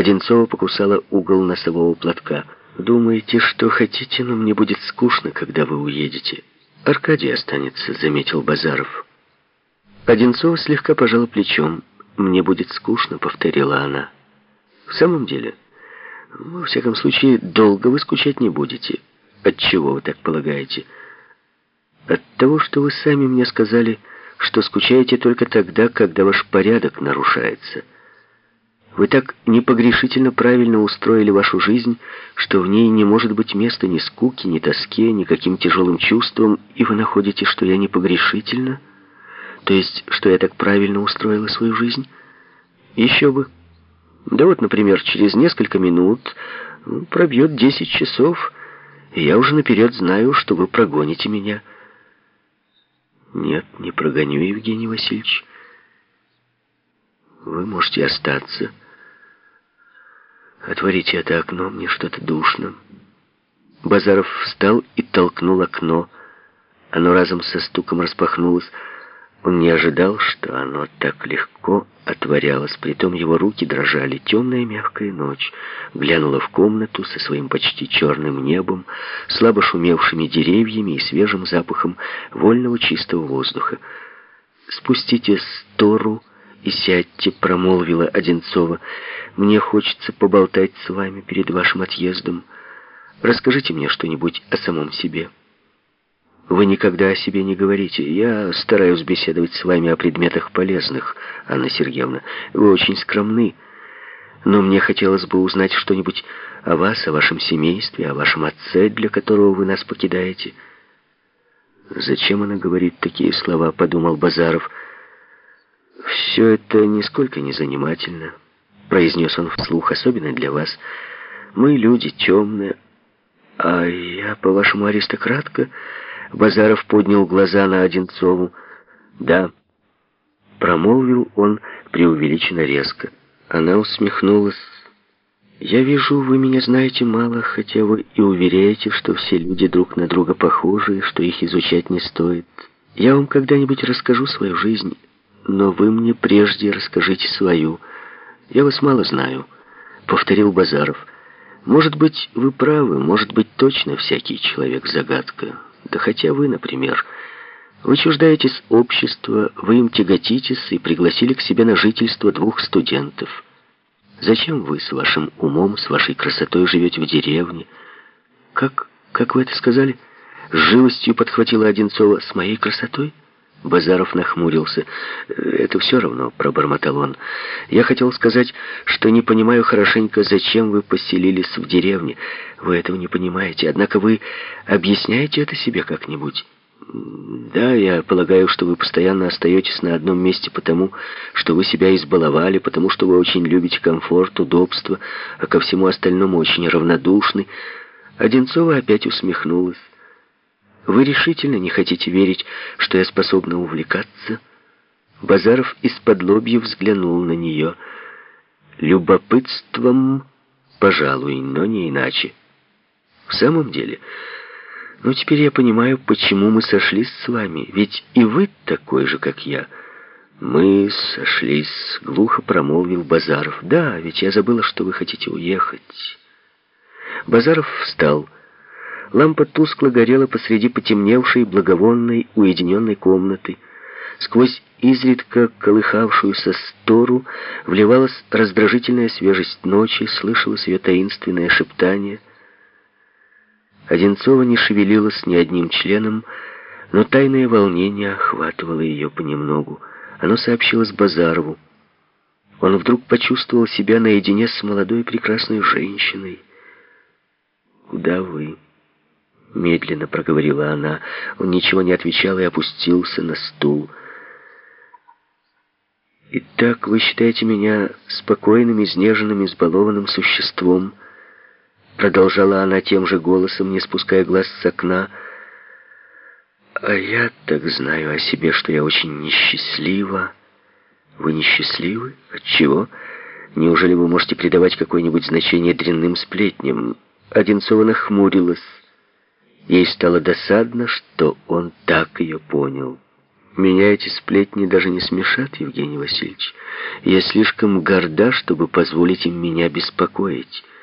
Одинцова покусала угол носового платка. «Думаете, что хотите, но мне будет скучно, когда вы уедете. Аркадий останется», — заметил Базаров. Одинцова слегка пожала плечом. «Мне будет скучно», — повторила она. «В самом деле, во всяком случае, долго вы скучать не будете». «Отчего вы так полагаете?» «От того, что вы сами мне сказали, что скучаете только тогда, когда ваш порядок нарушается. Вы так непогрешительно правильно устроили вашу жизнь, что в ней не может быть места ни скуке, ни тоске, ни каким тяжелым чувствам, и вы находите, что я непогрешительна? То есть, что я так правильно устроила свою жизнь? Еще бы. Да вот, например, через несколько минут пробьет 10 часов, и я уже наперед знаю, что вы прогоните меня». «Нет, не прогоню, Евгений Васильевич. Вы можете остаться. Отворите это окно, мне что-то душно». Базаров встал и толкнул окно. Оно разом со стуком распахнулось. Он не ожидал, что оно так легко отворялось. Притом его руки дрожали. Темная мягкая ночь глянула в комнату со своим почти черным небом, слабо шумевшими деревьями и свежим запахом вольного чистого воздуха. «Спустите стору и сядьте», — промолвила Одинцова. «Мне хочется поболтать с вами перед вашим отъездом. Расскажите мне что-нибудь о самом себе. Вы никогда о себе не говорите. Я стараюсь беседовать с вами о предметах полезных, Анна Сергеевна. Вы очень скромны. Но мне хотелось бы узнать что-нибудь о вас, о вашем семействе, о вашем отце, для которого вы нас покидаете». «Зачем она говорит такие слова?» — подумал Базаров. «Все это нисколько не занимательно», — произнес он вслух, — «особенно для вас. Мы люди темные. А я, по-вашему, аристократка?» Базаров поднял глаза на Одинцову. «Да», — промолвил он преувеличенно резко. Она усмехнулась. «Я вижу, вы меня знаете мало, хотя вы и уверяете, что все люди друг на друга похожи, и что их изучать не стоит. Я вам когда-нибудь расскажу свою жизнь, но вы мне прежде расскажите свою. Я вас мало знаю», — повторил Базаров. «Может быть, вы правы, может быть, точно всякий человек загадка. Да хотя вы, например, вы чуждаетесь общества, вы им тяготитесь и пригласили к себе на жительство 2 студентов. Зачем вы с вашим умом, с вашей красотой живете в деревне? Как вы это сказали?» С живостью подхватила Одинцова. «С моей красотой?» Базаров нахмурился. «Это все равно», — пробормотал он. «Я хотел сказать, что не понимаю хорошенько, зачем вы поселились в деревне. Вы этого не понимаете. Однако вы объясняете это себе как-нибудь?» «Да, я полагаю, что вы постоянно остаетесь на одном месте потому, что вы себя избаловали, потому что вы очень любите комфорт, удобство, а ко всему остальному очень равнодушны». Одинцова опять усмехнулась. «Вы решительно не хотите верить, что я способна увлекаться?» Базаров из-подлобья взглянул на нее. «Любопытством, пожалуй, но не иначе. В самом деле, теперь я понимаю, почему мы сошлись с вами. Ведь и вы такой же, как я». «Мы сошлись», — глухо промолвил Базаров. «Да, ведь я забыла, что вы хотите уехать». Базаров встал. Лампа тускло горела посреди потемневшей, благовонной, уединенной комнаты. Сквозь изредка колыхавшуюся стору вливалась раздражительная свежесть ночи, слышалось ее таинственное шептание. Одинцова не шевелилась ни одним членом, но тайное волнение охватывало ее понемногу. Оно сообщилось Базарову. Он вдруг почувствовал себя наедине с молодой прекрасной женщиной. «Куда вы?» — медленно проговорила она. Он ничего не отвечал и опустился на стул. «Итак, вы считаете меня спокойным, изнеженным, избалованным существом?» Продолжала она тем же голосом, не спуская глаз с окна. «А я так знаю о себе, что я очень несчастлива». «Вы несчастливы? Отчего? Неужели вы можете придавать какое-нибудь значение дрянным сплетням?» Одинцова нахмурилась. Ей стало досадно, что он так ее понял. Меня эти сплетни даже не смешат, Евгений Васильевич. Я слишком горда, чтобы позволить им меня беспокоить.